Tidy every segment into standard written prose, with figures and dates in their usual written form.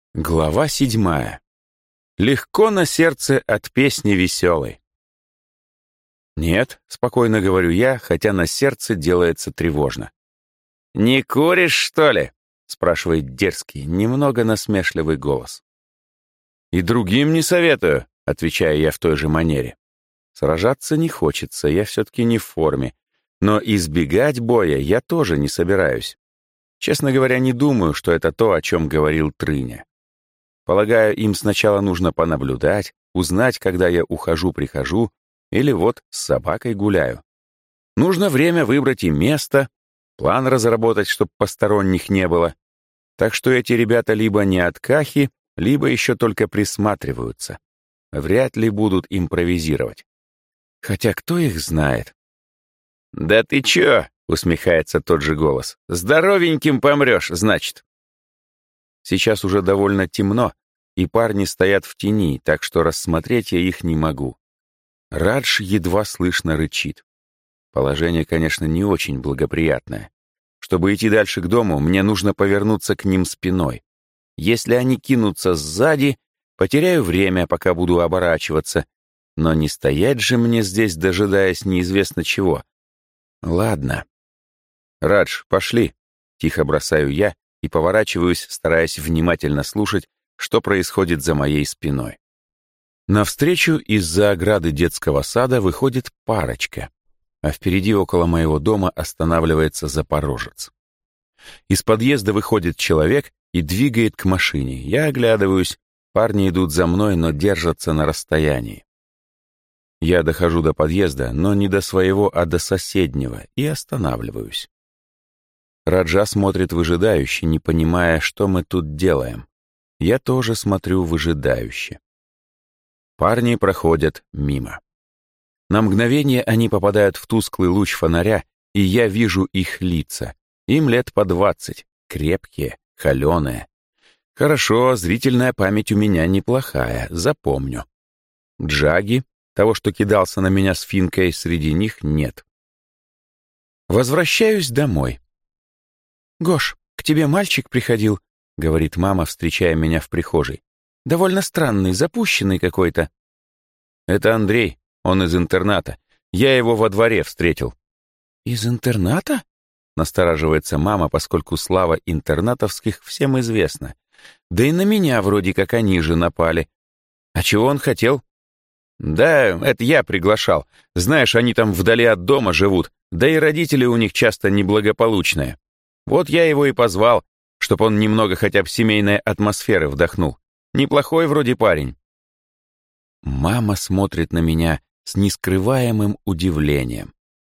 Глава 7. Легко на сердце от песни веселой. «Нет», — спокойно говорю я, хотя на сердце делается тревожно. «Не куришь, что ли?» — спрашивает дерзкий, немного насмешливый голос. «И другим не советую», — отвечаю я в той же манере. Сражаться не хочется, я все-таки не в форме, но избегать боя я тоже не собираюсь. Честно говоря, не думаю, что это то, о чем говорил Трыня. Полагаю, им сначала нужно понаблюдать, узнать, когда я ухожу-прихожу, или вот с собакой гуляю. Нужно время выбрать и место, план разработать, чтобы посторонних не было. Так что эти ребята либо не от кахи, либо еще только присматриваются. Вряд ли будут импровизировать. Хотя кто их знает? «Да ты чё?» — усмехается тот же голос. «Здоровеньким помрёшь, значит». Сейчас уже довольно темно, и парни стоят в тени, так что рассмотреть я их не могу. Радж едва слышно рычит. Положение, конечно, не очень благоприятное. Чтобы идти дальше к дому, мне нужно повернуться к ним спиной. Если они кинутся сзади, потеряю время, пока буду оборачиваться. Но не стоять же мне здесь, дожидаясь неизвестно чего. Ладно. «Радж, пошли», — тихо бросаю я и поворачиваюсь, стараясь внимательно слушать, что происходит за моей спиной. Навстречу из-за ограды детского сада выходит парочка, а впереди около моего дома останавливается запорожец. Из подъезда выходит человек и двигает к машине. Я оглядываюсь, парни идут за мной, но держатся на расстоянии. Я дохожу до подъезда, но не до своего, а до соседнего, и останавливаюсь. Раджа смотрит выжидающе, не понимая, что мы тут делаем. Я тоже смотрю выжидающе. Парни проходят мимо. На мгновение они попадают в тусклый луч фонаря, и я вижу их лица. Им лет по 20, крепкие, холеные. Хорошо, зрительная память у меня неплохая, запомню. Джаги, того, что кидался на меня с финкой, среди них нет. Возвращаюсь домой. «Гош, к тебе мальчик приходил», — говорит мама, встречая меня в прихожей. «Довольно странный, запущенный какой-то». «Это Андрей, он из интерната. Я его во дворе встретил». «Из интерната?» — настораживается мама, поскольку слава интернатовских всем известна. «Да и на меня вроде как они же напали. А чего он хотел?» «Да, это я приглашал. Знаешь, они там вдали от дома живут, да и родители у них часто неблагополучные. Вот я его и позвал, чтоб он немного хотя бы семейной атмосферы вдохнул. Неплохой вроде парень». Мама смотрит на меня с нескрываемым удивлением.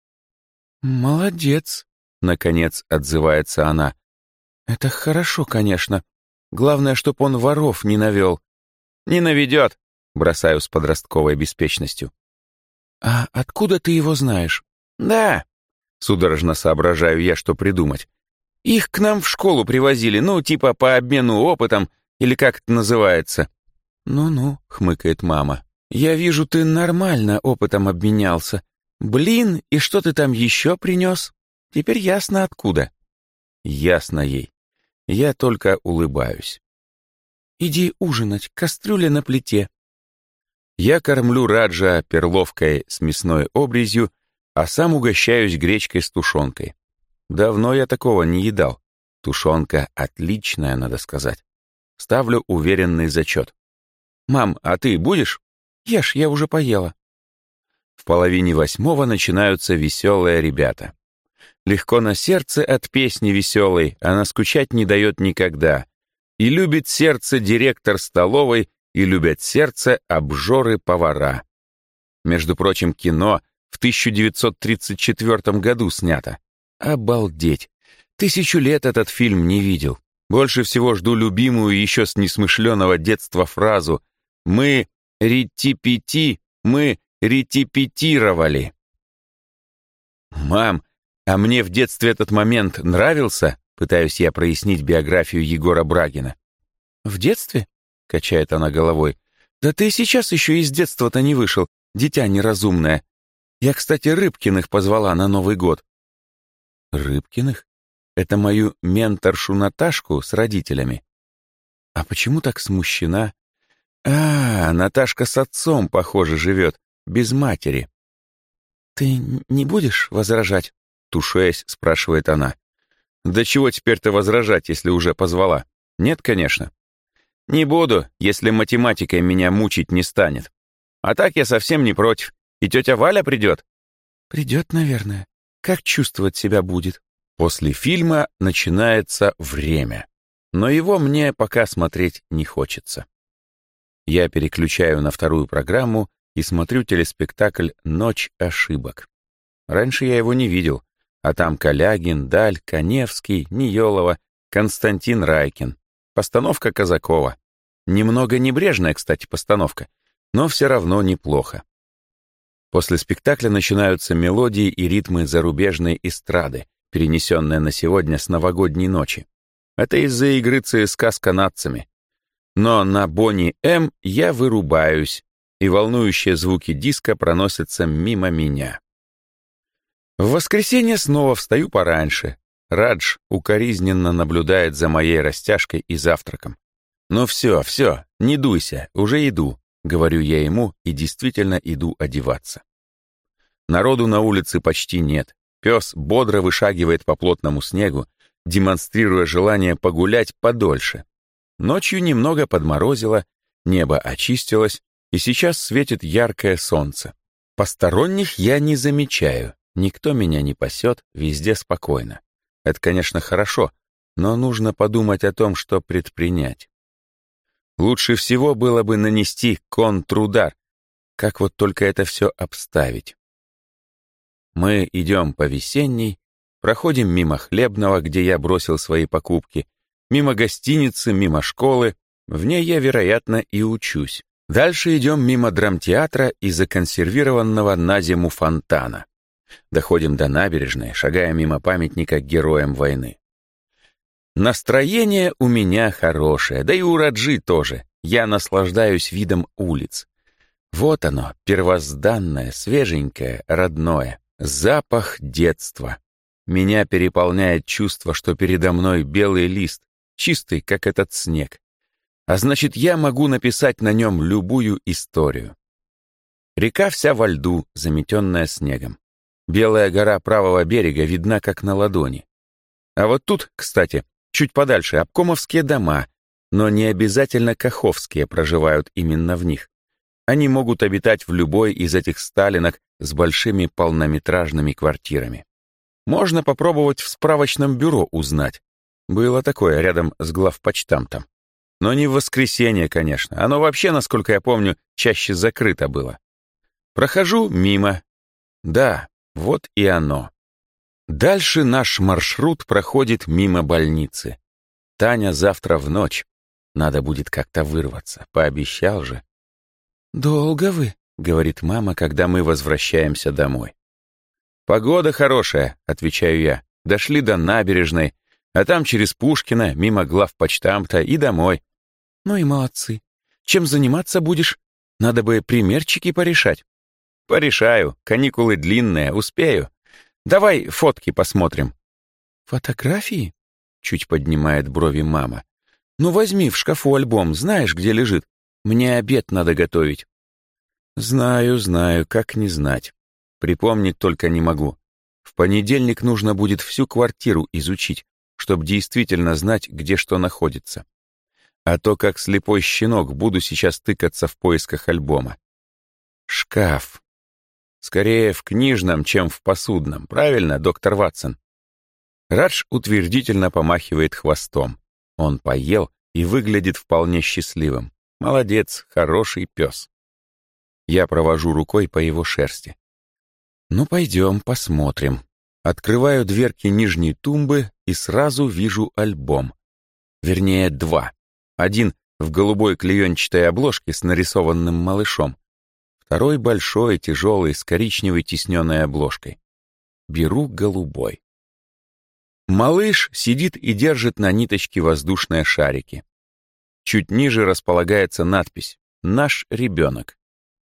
«Молодец», — наконец отзывается она. «Это хорошо, конечно. Главное, чтоб он воров не навел». «Не наведет», — бросаю с подростковой беспечностью. «А откуда ты его знаешь?» «Да», — судорожно соображаю я, что придумать. «Их к нам в школу привозили, ну, типа по обмену опытом, или как это называется». «Ну-ну», — хмыкает мама. «Я вижу, ты нормально опытом обменялся. Блин, и что ты там еще принес? Теперь ясно откуда». Ясно ей. Я только улыбаюсь. «Иди ужинать, кастрюля на плите». Я кормлю Раджа перловкой с мясной обрезью, а сам угощаюсь гречкой с тушенкой. Давно я такого не едал. Тушенка отличная, надо сказать. Ставлю уверенный зачет. «Мам, а ты будешь?» «Ешь, я уже поела». В 7:30 начинаются веселые ребята. Легко на сердце от песни веселой, она скучать не дает никогда. И любит сердце директор столовой, и любят сердце обжоры-повара. Между прочим, кино в 1934 году снято. Обалдеть! 1000 лет этот фильм не видел. Больше всего жду любимую еще с несмышленого детства фразу «Мы ретипети, мы ретипетировали». «Мам, а мне в детстве этот момент нравился?» Пытаюсь я прояснить биографию Егора Брагина. «В детстве?» — качает она головой. «Да ты сейчас еще из детства-то не вышел, дитя неразумное. Я, кстати, Рыбкиных позвала на Новый год». «Рыбкиных? Это мою менторшу Наташку с родителями?» А почему так смущена? Наташка с отцом, похоже, живет, без матери. Ты не будешь возражать? Тушаясь, спрашивает она. Да чего теперь-то возражать, если уже позвала? Нет, конечно. Не буду, если математикой меня мучить не станет. А так я совсем не против. И тетя Валя придет? Придет, наверное. Как чувствовать себя будет? После фильма начинается время. Но его мне пока смотреть не хочется. Я переключаю на вторую программу и смотрю телеспектакль «Ночь ошибок». Раньше я его не видел, а там Калягин, Даль, Каневский, Ниелова, Константин Райкин. Постановка Казакова. Немного небрежная, кстати, постановка, но все равно неплохо. После спектакля начинаются мелодии и ритмы зарубежной эстрады, перенесенные на сегодня с новогодней ночи. Это из-за игры ЦСКА с канадцами. Но на Бонни М я вырубаюсь, и волнующие звуки диска проносятся мимо меня. В воскресенье снова встаю пораньше. Радж укоризненно наблюдает за моей растяжкой и завтраком. «Ну все, не дуйся, уже иду», — говорю я ему и действительно иду одеваться. Народу на улице почти нет. Пес бодро вышагивает по плотному снегу, демонстрируя желание погулять подольше. Ночью немного подморозило, небо очистилось, и сейчас светит яркое солнце. Посторонних я не замечаю, никто меня не пасет, везде спокойно. Это, конечно, хорошо, но нужно подумать о том, что предпринять. Лучше всего было бы нанести контрудар. Как вот только это все обставить? Мы идем по Весенней, проходим мимо Хлебного, где я бросил свои покупки, мимо гостиницы, мимо школы, в ней я, вероятно, и учусь. Дальше идем мимо драмтеатра и законсервированного на зиму фонтана. Доходим до набережной, шагая мимо памятника героям войны. Настроение у меня хорошее, да и у Раджи тоже. Я наслаждаюсь видом улиц. Вот оно, первозданное, свеженькое, родное. Запах детства. Меня переполняет чувство, что передо мной белый лист, чистый, как этот снег. А значит, я могу написать на нем любую историю. Река вся во льду, заметенная снегом. Белая гора правого берега видна как на ладони. А вот тут, кстати, чуть подальше обкомовские дома, но не обязательно каховские проживают именно в них. Они могут обитать в любой из этих сталинок с большими полнометражными квартирами. Можно попробовать в справочном бюро узнать. Было такое рядом с главпочтамтом. Но не в воскресенье, конечно. Оно вообще, насколько я помню, чаще закрыто было. Прохожу мимо. Да, вот и оно. Дальше наш маршрут проходит мимо больницы. Таня завтра в ночь. Надо будет как-то вырваться, пообещал же. «Долго вы?» — говорит мама, когда мы возвращаемся домой. «Погода хорошая», — отвечаю я. «Дошли до набережной, а там через Пушкина, мимо главпочтамта и домой». «Ну и молодцы. Чем заниматься будешь? Надо бы примерчики порешать». «Порешаю. Каникулы длинные, успею. Давай фотки посмотрим». «Фотографии?» — чуть поднимает брови мама. «Ну возьми в шкафу альбом, знаешь, где лежит? Мне обед надо готовить». «Знаю, как не знать. Припомнить только не могу. В понедельник нужно будет всю квартиру изучить, чтобы действительно знать, где что находится. А то, как слепой щенок, буду сейчас тыкаться в поисках альбома. Шкаф. Скорее в книжном, чем в посудном. Правильно, доктор Ватсон?» Радж утвердительно помахивает хвостом. Он поел и выглядит вполне счастливым. Молодец, хороший пес. Я провожу рукой по его шерсти. Ну, пойдем, посмотрим. Открываю дверки нижней тумбы и сразу вижу альбом. Вернее, два. Один в голубой клеенчатой обложке с нарисованным малышом. Второй большой, тяжелый, с коричневой тисненной обложкой. Беру голубой. Малыш сидит и держит на ниточке воздушные шарики. Чуть ниже располагается надпись «Наш ребенок».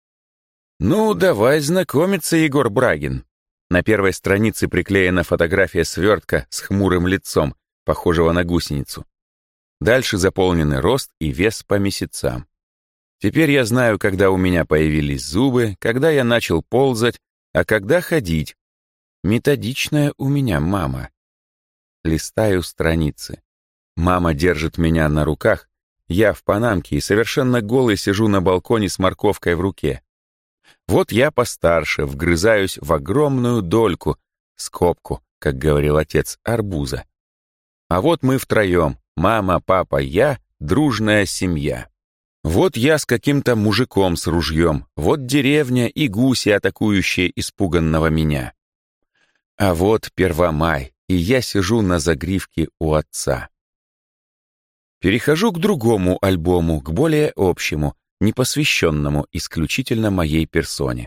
Ну, давай знакомиться, Егор Брагин. На первой странице приклеена фотография свертка с хмурым лицом, похожего на гусеницу. Дальше заполнены рост и вес по месяцам. Теперь я знаю, когда у меня появились зубы, когда я начал ползать, а когда ходить. Методичная у меня мама. Листаю страницы. Мама держит меня на руках, я в панамке и совершенно голый сижу на балконе с морковкой в руке. Вот я постарше, вгрызаюсь в огромную дольку, скобку, как говорил отец, арбуза. А вот мы втроем, мама, папа, я, дружная семья. Вот я с каким-то мужиком с ружьем, вот деревня и гуси, атакующие испуганного меня. А вот Первомай, и я сижу на загривке у отца. Перехожу к другому альбому, к более общему, непосвященному исключительно моей персоне.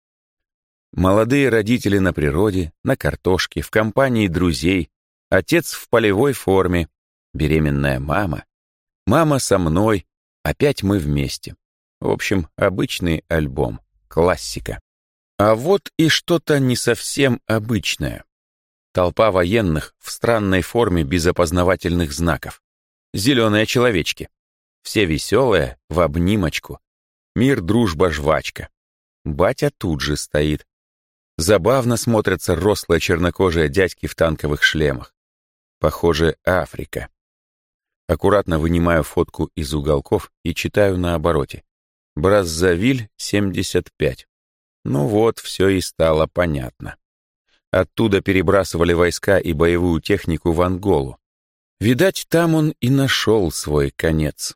Молодые родители на природе, на картошке, в компании друзей, отец в полевой форме, беременная мама, мама со мной, опять мы вместе. В общем, обычный альбом, классика. А вот и что-то не совсем обычное. Толпа военных в странной форме без опознавательных знаков. Зеленые человечки. Все веселые, в обнимочку. Мир, дружба, жвачка. Батя тут же стоит. Забавно смотрятся рослые чернокожие дядьки в танковых шлемах. Похоже, Африка. Аккуратно вынимаю фотку из уголков и читаю на обороте. Браззавиль, 75. Ну вот, все и стало понятно. Оттуда перебрасывали войска и боевую технику в Анголу. Видать, там он и нашел свой конец.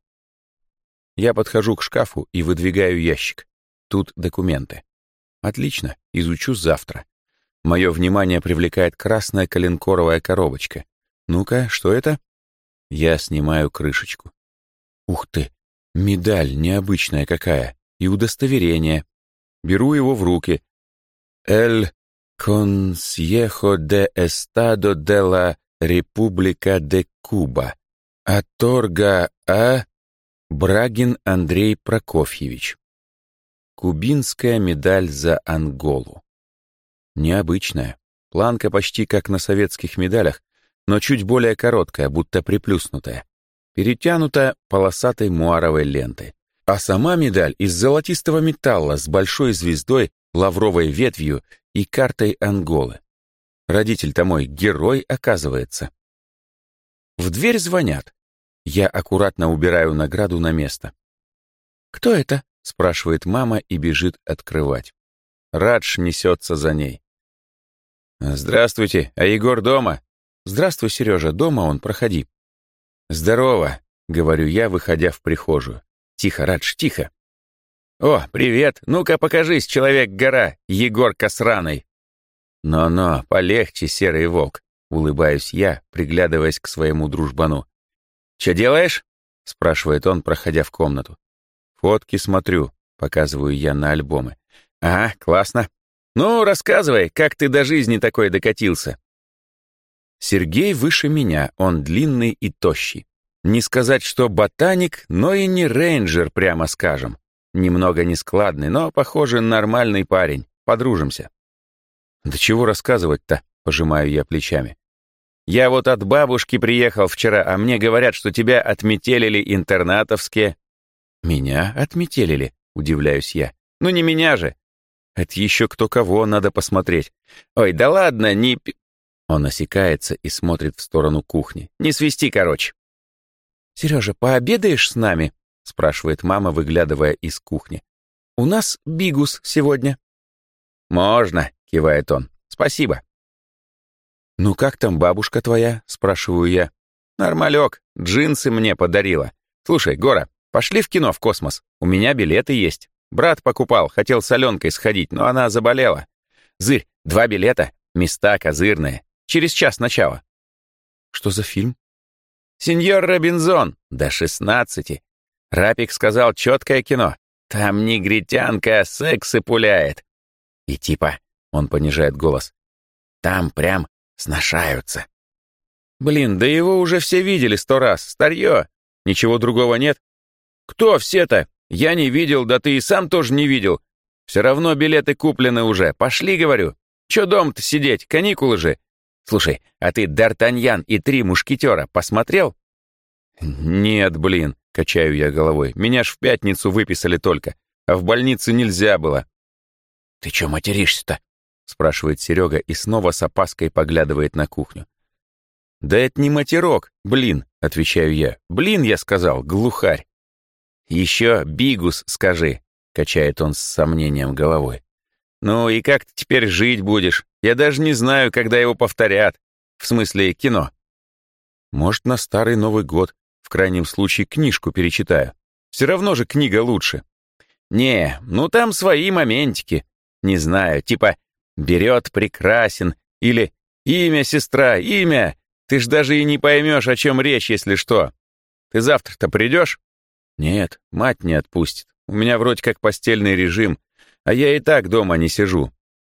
Я подхожу к шкафу и выдвигаю ящик. Тут документы. Отлично, изучу завтра. Мое внимание привлекает красная коленкоровая коробочка. Ну-ка, что это? Я снимаю крышечку. Ух ты, медаль необычная какая. И удостоверение. Беру его в руки. «El Consejo de Estado de la República de Cuba. Оторга А. Брагин Андрей Прокофьевич. Кубинская медаль за Анголу. Необычная. Планка почти как на советских медалях, но чуть более короткая, будто приплюснутая. Перетянута полосатой муаровой лентой. А сама медаль из золотистого металла с большой звездой, лавровой ветвью и картой Анголы. Родитель-то мой герой, оказывается. В дверь звонят. Я аккуратно убираю награду на место. «Кто это?» — спрашивает мама и бежит открывать. Радж несется за ней. «Здравствуйте, а Егор дома?» «Здравствуй, Сережа, дома он, проходи». «Здорово», — говорю я, выходя в прихожую. «Тихо, Радж, тихо». «О, привет! Ну-ка покажись, человек-гора, Егорка сраный!» «Но-но, полегче, серый волк», — улыбаюсь я, приглядываясь к своему дружбану. «Че делаешь?» — спрашивает он, проходя в комнату. «Фотки смотрю», — показываю я на альбомы. «Ага, классно. Ну, рассказывай, как ты до жизни такой докатился?» Сергей выше меня, он длинный и тощий. Не сказать, что ботаник, но и не рейнджер, прямо скажем. Немного нескладный, но, похоже, нормальный парень. Подружимся. «Да чего рассказывать-то?» — пожимаю я плечами. «Я вот от бабушки приехал вчера, а мне говорят, что тебя отметелили интернатовские». «Меня отметелили?» — удивляюсь я. «Ну не меня же. Это еще кто кого, надо посмотреть. Ой, да ладно, не...» Он осекается и смотрит в сторону кухни. «Не свисти, короче». «Сережа, пообедаешь с нами?» — спрашивает мама, выглядывая из кухни. «У нас бигус сегодня». «Можно», — кивает он. «Спасибо». «Ну как там бабушка твоя?» — спрашиваю я. «Нормалек, джинсы мне подарила. Слушай, Гора, пошли в кино в космос. У меня билеты есть. Брат покупал, хотел с Аленкой сходить, но она заболела. Зырь, 2 билета, места козырные. Через час начала». «Что за фильм?» «Сеньор Робинзон, до 16. Рапик сказал, четкое кино. Там негритянка сексы пуляет. И типа, он понижает голос, там прям сношаются». «Блин, да его уже все видели 100 раз, старье. Ничего другого нет?» «Кто все-то? Я не видел, да ты и сам тоже не видел. Все равно билеты куплены уже. Пошли, говорю. Че дома-то сидеть, каникулы же. Слушай, а ты «Д'Артаньян и 3 мушкетера» посмотрел?» Нет, блин, качаю я головой. Меня ж в пятницу выписали только, а в больнице нельзя было. Ты чё материшься-то? Спрашивает Серега и снова с опаской поглядывает на кухню. Да это не матерок, блин, отвечаю я. Блин, я сказал, глухарь. Еще бигус скажи, качает он с сомнением головой. Ну и как ты теперь жить будешь? Я даже не знаю, когда его повторят. В смысле, кино. Может, на старый Новый год, в крайнем случае, книжку перечитаю. Все равно же книга лучше. Не, ну там свои моментики. Не знаю, типа «берет прекрасен» или «имя, сестра, имя». Ты ж даже и не поймешь, о чем речь, если что. Ты завтра-то придешь? Нет, мать не отпустит. У меня вроде как постельный режим, а я и так дома не сижу.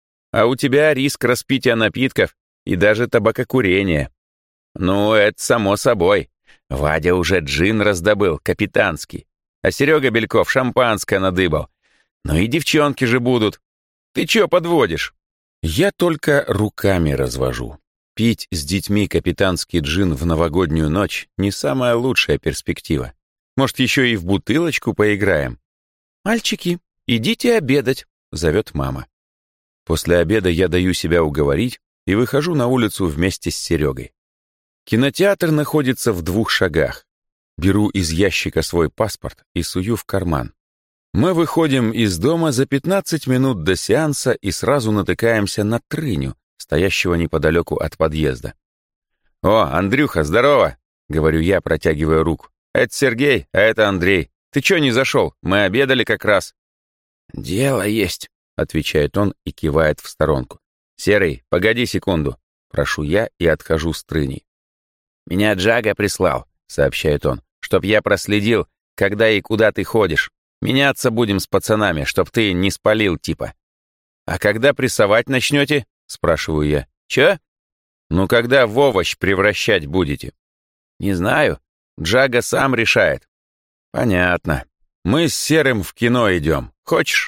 А у тебя риск распития напитков и даже табакокурения. Ну, это само собой. Вадя уже джин раздобыл, капитанский. А Серега Бельков шампанское надыбал. Ну и девчонки же будут. Ты чё подводишь? Я только руками развожу. Пить с детьми капитанский джин в новогоднюю ночь не самая лучшая перспектива. Может, еще и в бутылочку поиграем? «Мальчики, идите обедать», — зовет мама. После обеда я даю себя уговорить и выхожу на улицу вместе с Серегой. Кинотеатр находится в 2 шагах. Беру из ящика свой паспорт и сую в карман. Мы выходим из дома за 15 минут до сеанса и сразу натыкаемся на Трыню, стоящего неподалеку от подъезда. «О, Андрюха, здорово!» — говорю я, протягивая руку. «Это Сергей, а это Андрей. Ты чё не зашел? Мы обедали как раз». «Дело есть», — отвечает он и кивает в сторонку. «Серый, погоди секунду», — прошу я и отхожу с Трыней. «Меня Джага прислал», — сообщает он, «чтоб я проследил, когда и куда ты ходишь. Меняться будем с пацанами, чтоб ты не спалил типа». «А когда прессовать начнете?» — спрашиваю я. «Чё?» «Ну, когда в овощ превращать будете?» «Не знаю. Джага сам решает». «Понятно. Мы с Серым в кино идем. Хочешь?»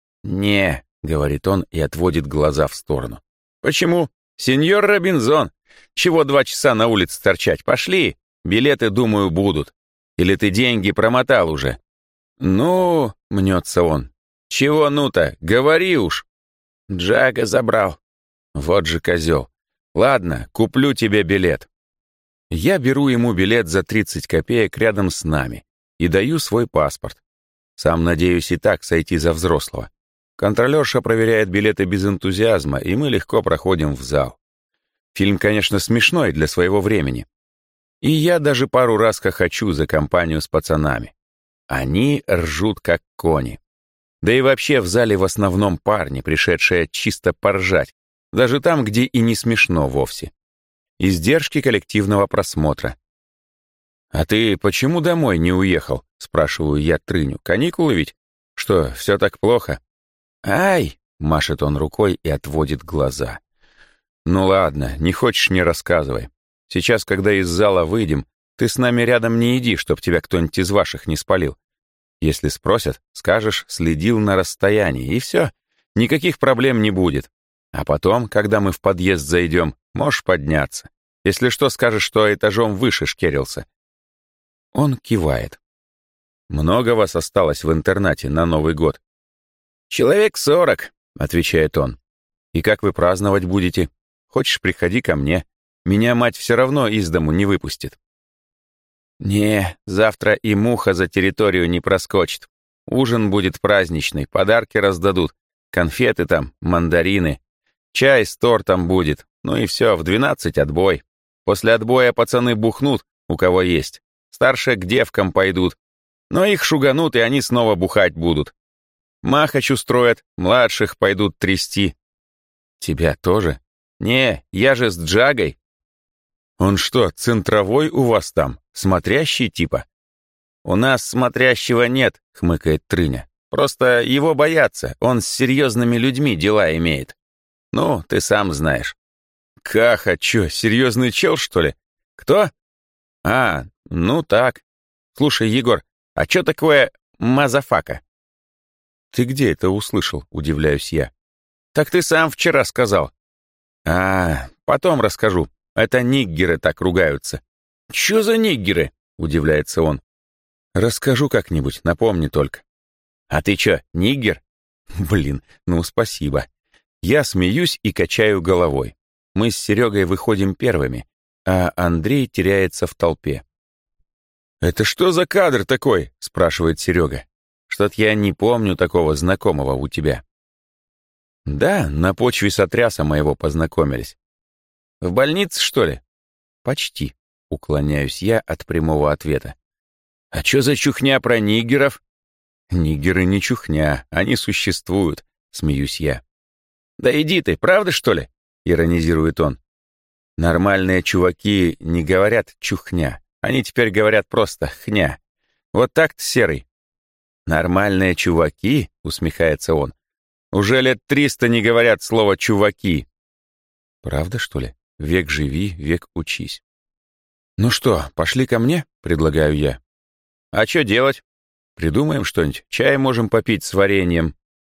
«Не», — говорит он и отводит глаза в сторону. «Почему? Сеньор Робинзон. Чего 2 часа на улице торчать? Пошли. Билеты, думаю, будут. Или ты деньги промотал уже?» «Ну», — мнется он. «Чего ну-то? Говори уж». «Джага забрал». «Вот же козел. Ладно, куплю тебе билет». Я беру ему билет за 30 копеек рядом с нами и даю свой паспорт. Сам надеюсь и так сойти за взрослого. Контролерша проверяет билеты без энтузиазма, и мы легко проходим в зал. Фильм, конечно, смешной для своего времени. И я даже пару раз хохочу за компанию с пацанами. Они ржут как кони. Да и вообще в зале в основном парни, пришедшие чисто поржать, даже там, где и не смешно вовсе. Издержки коллективного просмотра. «А ты почему домой не уехал?» — спрашиваю я Трыню. «Каникулы ведь? Что, все так плохо?» «Ай!» — машет он рукой и отводит глаза. «Ну ладно, не хочешь — не рассказывай. Сейчас, когда из зала выйдем, ты с нами рядом не иди, чтоб тебя кто-нибудь из ваших не спалил. Если спросят, скажешь, следил на расстоянии, и все, никаких проблем не будет. А потом, когда мы в подъезд зайдем, можешь подняться. Если что, скажешь, что этажом выше шкерился». Он кивает. «Много вас осталось в интернате на Новый год?» «Человек 40», — отвечает он. «И как вы праздновать будете? Хочешь, приходи ко мне. Меня мать все равно из дому не выпустит». «Не, завтра и муха за территорию не проскочит. Ужин будет праздничный, подарки раздадут, конфеты там, мандарины. Чай с тортом будет, ну и все, в 12 отбой. После отбоя пацаны бухнут, у кого есть. Старшие к девкам пойдут. Но их шуганут, и они снова бухать будут. Махач устроят, младших пойдут трясти». «Тебя тоже?» «Не, я же с Джагой». «Он что, центровой у вас там? Смотрящий типа?» «У нас смотрящего нет», — хмыкает Трыня. «Просто его боятся, он с серьезными людьми дела имеет. Ну, ты сам знаешь». «Каха, чё, серьезный чел, что ли? Кто?» «А, ну так. Слушай, Егор, а чё такое мазафака?» «Ты где это услышал?» — удивляюсь я. «Так ты сам вчера сказал». «А, потом расскажу. Это ниггеры так ругаются». «Чё за ниггеры?» — удивляется он. «Расскажу как-нибудь, напомни только». «А ты чё, нигер?» Блин, ну спасибо. Я смеюсь и качаю головой. Мы с Серегой выходим первыми, а Андрей теряется в толпе. «Это что за кадр такой?» — спрашивает Серега. «Что-то я не помню такого знакомого у тебя». «Да, на почве сотряса моего познакомились». «В больнице, что ли?» «Почти», — уклоняюсь я от прямого ответа. «А чё за чухня про нигеров?» «Нигеры не чухня, они существуют», — смеюсь я. «Да иди ты, правда, что ли?» — иронизирует он. «Нормальные чуваки не говорят чухня, они теперь говорят просто хня. Вот так-то, Серый». «Нормальные чуваки?» — усмехается он. «Уже лет 300 не говорят слово «чуваки». «Правда, что ли? Век живи, век учись». «Ну что, пошли ко мне?» — предлагаю я. «А что делать?» «Придумаем что-нибудь. Чай можем попить с вареньем».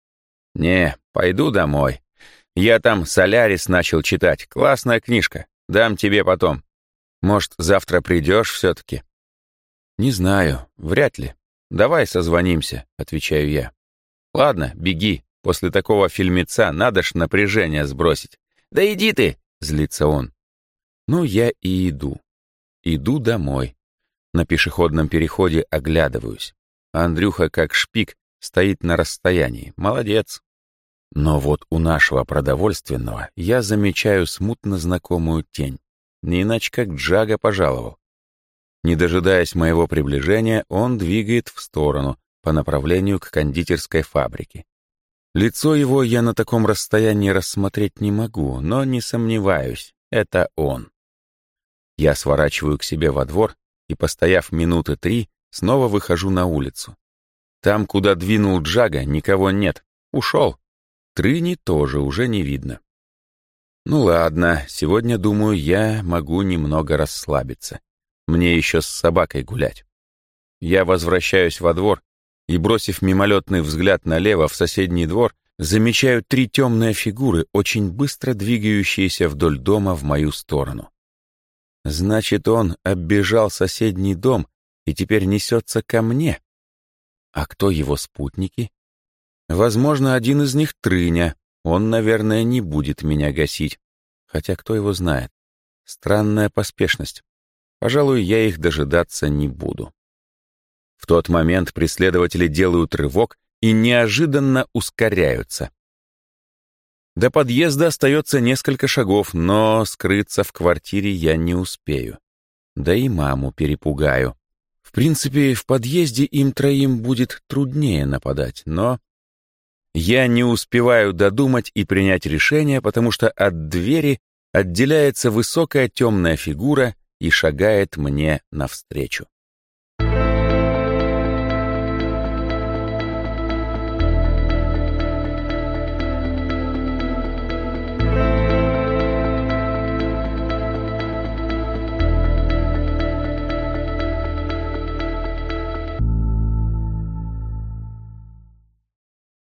«Не, пойду домой. Я там «Солярис» начал читать. Классная книжка. Дам тебе потом. Может, завтра придешь все-таки?» «Не знаю. Вряд ли. Давай созвонимся», — отвечаю я. «Ладно, беги. После такого фильмеца надо ж напряжение сбросить». «Да иди ты!» — злится он. Ну, я и иду. Иду домой. На пешеходном переходе оглядываюсь. Андрюха, как шпик, стоит на расстоянии. Молодец. Но вот у нашего продовольственного я замечаю смутно знакомую тень. Не иначе как Джага пожаловал. Не дожидаясь моего приближения, он двигает в сторону, по направлению к кондитерской фабрике. Лицо его я на таком расстоянии рассмотреть не могу, но не сомневаюсь, это он. Я сворачиваю к себе во двор и, постояв минуты 3, снова выхожу на улицу. Там, куда двинул Джага, никого нет. Ушел. Трыни тоже уже не видно. Ну ладно, сегодня, думаю, я могу немного расслабиться. Мне еще с собакой гулять. Я возвращаюсь во двор и, бросив мимолетный взгляд налево в соседний двор, замечаю 3 темные фигуры, очень быстро двигающиеся вдоль дома в мою сторону. Значит, он оббежал соседний дом и теперь несется ко мне. А кто его спутники? Возможно, один из них Трыня. Он, наверное, не будет меня гасить. Хотя кто его знает. Странная поспешность. Пожалуй, я их дожидаться не буду. В тот момент преследователи делают рывок и неожиданно ускоряются. До подъезда остается несколько шагов, но скрыться в квартире я не успею. Да и маму перепугаю. В принципе, в подъезде им 3 будет труднее нападать, но... Я не успеваю додумать и принять решение, потому что от двери отделяется высокая темная фигура и шагает мне навстречу.